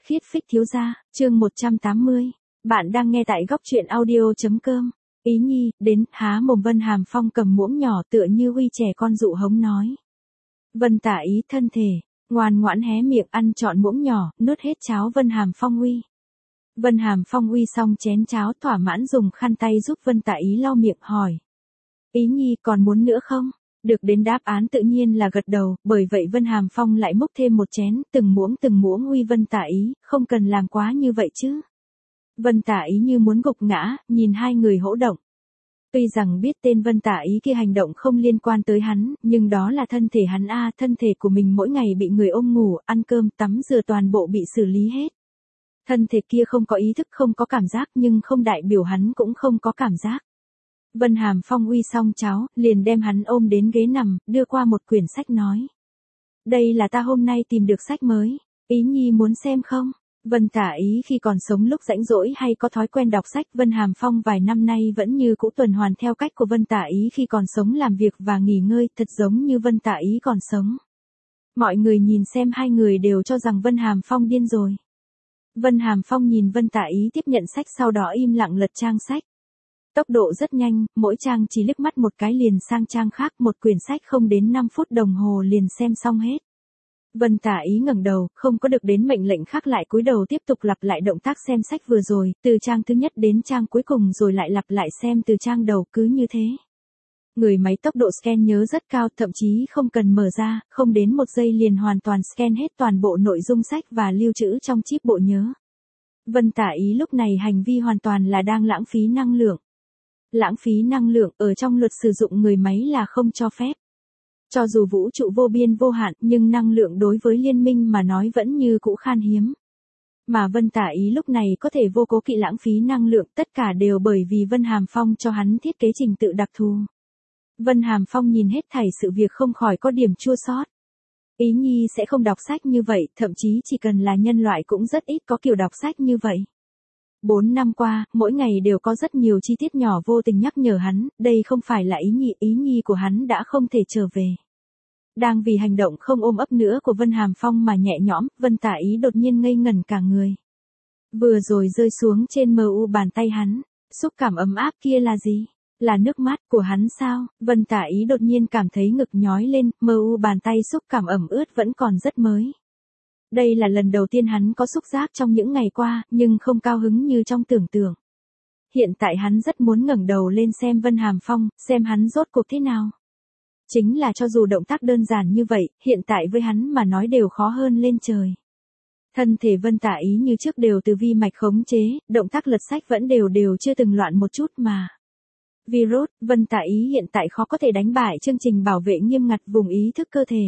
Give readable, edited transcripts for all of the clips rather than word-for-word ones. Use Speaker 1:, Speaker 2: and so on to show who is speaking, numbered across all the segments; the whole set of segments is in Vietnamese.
Speaker 1: Khiết phích thiếu gia, chương 180. Bạn đang nghe tại góc truyện audio.com. Ý nhi, đến, há mồm Vân Hàm Phong cầm muỗng nhỏ tựa như uy trẻ con dụ hống nói. Vân Tả Ý thân thể, ngoan ngoãn hé miệng ăn trọn muỗng nhỏ, nuốt hết cháo Vân Hàm Phong uy. Vân Hàm Phong uy xong chén cháo thỏa mãn dùng khăn tay giúp Vân Tả Ý lau miệng hỏi. Ý nhi còn muốn nữa không? Được đến đáp án tự nhiên là gật đầu, bởi vậy Vân Hàm Phong lại múc thêm một chén, từng muỗng uy Vân Tả Ý, không cần làm quá như vậy chứ. Vân Tả Ý như muốn gục ngã, nhìn hai người hỗ động. Tuy rằng biết tên Vân Tả Ý kia hành động không liên quan tới hắn, nhưng đó là thân thể hắn thân thể của mình mỗi ngày bị người ôm ngủ, ăn cơm, tắm rửa toàn bộ bị xử lý hết. Thân thể kia không có ý thức không có cảm giác nhưng không đại biểu hắn cũng không có cảm giác. Vân Hàm Phong uy xong cháo, liền đem hắn ôm đến ghế nằm, đưa qua một quyển sách nói. Đây là ta hôm nay tìm được sách mới, Ý nhi muốn xem không? Vân Tả Ý khi còn sống lúc rảnh rỗi hay có thói quen đọc sách, Vân Hàm Phong vài năm nay vẫn như cũ tuần hoàn theo cách của Vân Tả Ý khi còn sống làm việc và nghỉ ngơi, thật giống như Vân Tả Ý còn sống. Mọi người nhìn xem hai người đều cho rằng Vân Hàm Phong điên rồi. Vân Hàm Phong nhìn Vân Tả Ý tiếp nhận sách sau đó im lặng lật trang sách. Tốc độ rất nhanh, mỗi trang chỉ liếc mắt một cái liền sang trang khác, một quyển sách không đến 5 phút đồng hồ liền xem xong hết. Vân Tả Ý ngẩng đầu, không có được đến mệnh lệnh khác lại cúi đầu tiếp tục lặp lại động tác xem sách vừa rồi, từ trang thứ nhất đến trang cuối cùng rồi lại lặp lại xem từ trang đầu, cứ như thế. Người máy tốc độ scan nhớ rất cao, thậm chí không cần mở ra, không đến một giây liền hoàn toàn scan hết toàn bộ nội dung sách và lưu trữ trong chip bộ nhớ. Vân Tả Ý lúc này hành vi hoàn toàn là đang lãng phí năng lượng. Lãng phí năng lượng ở trong luật sử dụng người máy là không cho phép. Cho dù vũ trụ vô biên vô hạn nhưng năng lượng đối với liên minh mà nói vẫn như cũ khan hiếm. Mà Vân Tả Ý lúc này có thể vô cố kỵ lãng phí năng lượng, tất cả đều bởi vì Vân Hàm Phong cho hắn thiết kế trình tự đặc thù. Vân Hàm Phong nhìn hết thảy sự việc không khỏi có điểm chua xót. Ý nhi sẽ không đọc sách như vậy, thậm chí chỉ cần là nhân loại cũng rất ít có kiểu đọc sách như vậy. 4 năm qua, mỗi ngày đều có rất nhiều chi tiết nhỏ vô tình nhắc nhở hắn, đây không phải là ý nhi của hắn đã không thể trở về. Đang vì hành động không ôm ấp nữa của Vân Hàm Phong mà nhẹ nhõm, Vân Tả Ý đột nhiên ngây ngẩn cả người. Vừa rồi rơi xuống trên bàn tay hắn, xúc cảm ấm áp kia là gì? Là nước mắt của hắn sao? Vân Tả Ý đột nhiên cảm thấy ngực nhói lên, bàn tay xúc cảm ẩm ướt vẫn còn rất mới. Đây là lần đầu tiên hắn có xúc giác trong những ngày qua, nhưng không cao hứng như trong tưởng tượng. Hiện tại hắn rất muốn ngẩng đầu lên xem Vân Hàm Phong, xem hắn rốt cuộc thế nào. Chính là cho dù động tác đơn giản như vậy, hiện tại với hắn mà nói đều khó hơn lên trời. Thân thể Vân Tả Ý như trước đều từ vi mạch khống chế, động tác lật sách vẫn đều chưa từng loạn một chút mà. Virus, Vân Tả Ý hiện tại khó có thể đánh bại chương trình bảo vệ nghiêm ngặt vùng ý thức cơ thể.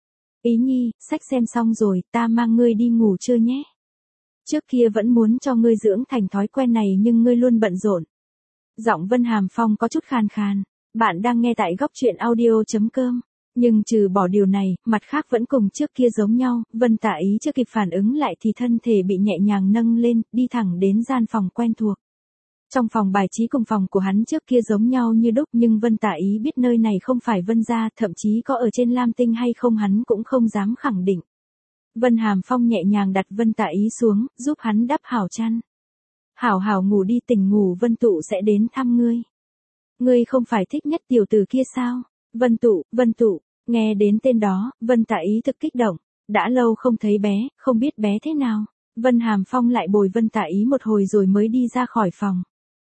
Speaker 1: Ý nhi, sách xem xong rồi, ta mang ngươi đi ngủ trưa nhé. Trước kia vẫn muốn cho ngươi dưỡng thành thói quen này nhưng ngươi luôn bận rộn. Giọng Vân Hàm Phong có chút khàn khàn. Bạn đang nghe tại góc truyện audio.com. Nhưng trừ bỏ điều này, mặt khác vẫn cùng trước kia giống nhau, Vân Tả Ý chưa kịp phản ứng lại thì thân thể bị nhẹ nhàng nâng lên, đi thẳng đến gian phòng quen thuộc. Trong phòng bài trí cùng phòng của hắn trước kia giống nhau như đúc nhưng Vân Tả Ý biết nơi này không phải Vân gia, thậm chí có ở trên Lam Tinh hay không hắn cũng không dám khẳng định. Vân Hàm Phong nhẹ nhàng đặt Vân Tả Ý xuống, giúp hắn đắp hảo chăn. Hảo ngủ đi, tỉnh ngủ Vân Tụ sẽ đến thăm ngươi. Ngươi không phải thích nhất tiểu tử kia sao? Vân Tụ, nghe đến tên đó, Vân Tả Ý thực kích động. Đã lâu không thấy bé, không biết bé thế nào. Vân Hàm Phong lại bồi Vân Tả Ý một hồi rồi mới đi ra khỏi phòng.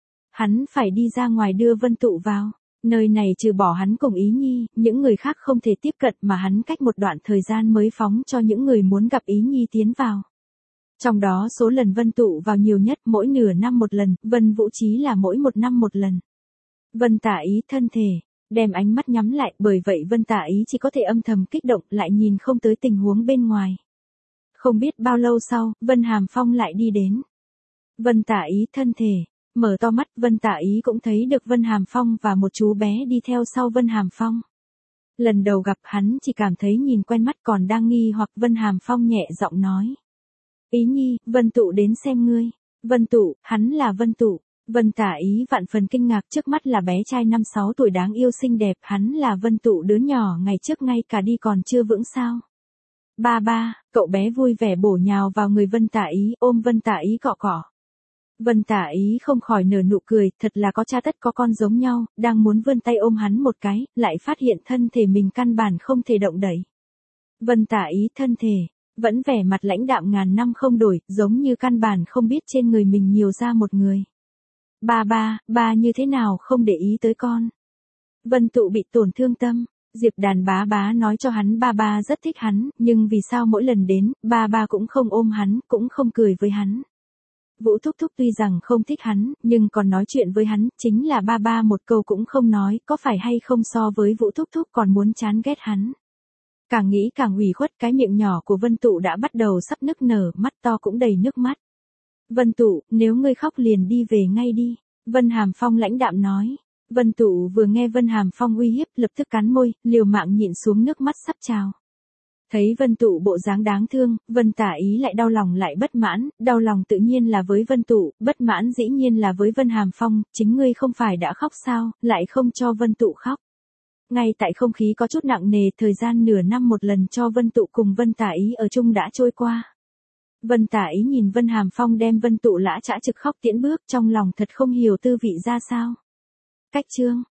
Speaker 1: Hắn phải đi ra ngoài đưa Vân Tụ vào. Nơi này trừ bỏ hắn cùng Ý nhi, những người khác không thể tiếp cận mà hắn cách một đoạn thời gian mới phóng cho những người muốn gặp Ý nhi tiến vào. Trong đó số lần Vân Tụ vào nhiều nhất, mỗi nửa năm một lần, Vân Vũ Trí là mỗi 1 năm một lần. Vân Tả Ý thân thể, đem ánh mắt nhắm lại, bởi vậy Vân Tả Ý chỉ có thể âm thầm kích động lại nhìn không tới tình huống bên ngoài. Không biết bao lâu sau, Vân Hàm Phong lại đi đến. Vân Tả Ý thân thể, mở to mắt, Vân Tả Ý cũng thấy được Vân Hàm Phong và một chú bé đi theo sau Vân Hàm Phong. Lần đầu gặp hắn chỉ cảm thấy nhìn quen mắt còn đang nghi hoặc Vân Hàm Phong nhẹ giọng nói. Ý nhi, Vân Tụ đến xem ngươi. Vân Tụ, hắn là Vân Tụ. Vân Tả Ý vạn phần kinh ngạc, trước mắt là bé trai 5-6 tuổi đáng yêu xinh đẹp, hắn là Vân Tụ đứa nhỏ ngày trước ngay cả đi còn chưa vững sao. Ba ba, cậu bé vui vẻ bổ nhào vào người Vân Tả Ý, ôm Vân Tả Ý cọ cọ. Vân Tả Ý không khỏi nở nụ cười, thật là có cha tất có con giống nhau, đang muốn vươn tay ôm hắn một cái, lại phát hiện thân thể mình căn bản không thể động đậy. Vân Tả Ý thân thể, vẫn vẻ mặt lãnh đạm ngàn năm không đổi, giống như căn bản không biết trên người mình nhiều ra một người. Ba ba, ba như thế nào không để ý tới con. Vân Tụ bị tổn thương tâm, Diệp Đàn bá bá nói cho hắn ba ba rất thích hắn, nhưng vì sao mỗi lần đến, ba ba cũng không ôm hắn, cũng không cười với hắn. Vũ Thúc Thúc tuy rằng không thích hắn, nhưng còn nói chuyện với hắn, chính là ba ba một câu cũng không nói, có phải hay không so với Vũ Thúc Thúc còn muốn chán ghét hắn. Càng nghĩ càng ủy khuất, cái miệng nhỏ của Vân Tụ đã bắt đầu sắp nức nở, mắt to cũng đầy nước mắt. Vân Tụ, nếu ngươi khóc liền đi về ngay đi. Vân Hàm Phong lãnh đạm nói. Vân Tụ vừa nghe Vân Hàm Phong uy hiếp, lập tức cắn môi, liều mạng nhịn xuống nước mắt sắp trào. Thấy Vân Tụ bộ dáng đáng thương, Vân Tả Ý lại đau lòng lại bất mãn, đau lòng tự nhiên là với Vân Tụ, bất mãn dĩ nhiên là với Vân Hàm Phong, chính ngươi không phải đã khóc sao, lại không cho Vân Tụ khóc. Ngay tại không khí có chút nặng nề, thời gian nửa năm một lần cho Vân Tụ cùng Vân Tả Ý ở chung đã trôi qua. Vân Tả Ý nhìn Vân Hàm Phong đem Vân Tụ lã chã trực khóc tiễn bước, trong lòng thật không hiểu tư vị ra sao. Cách chương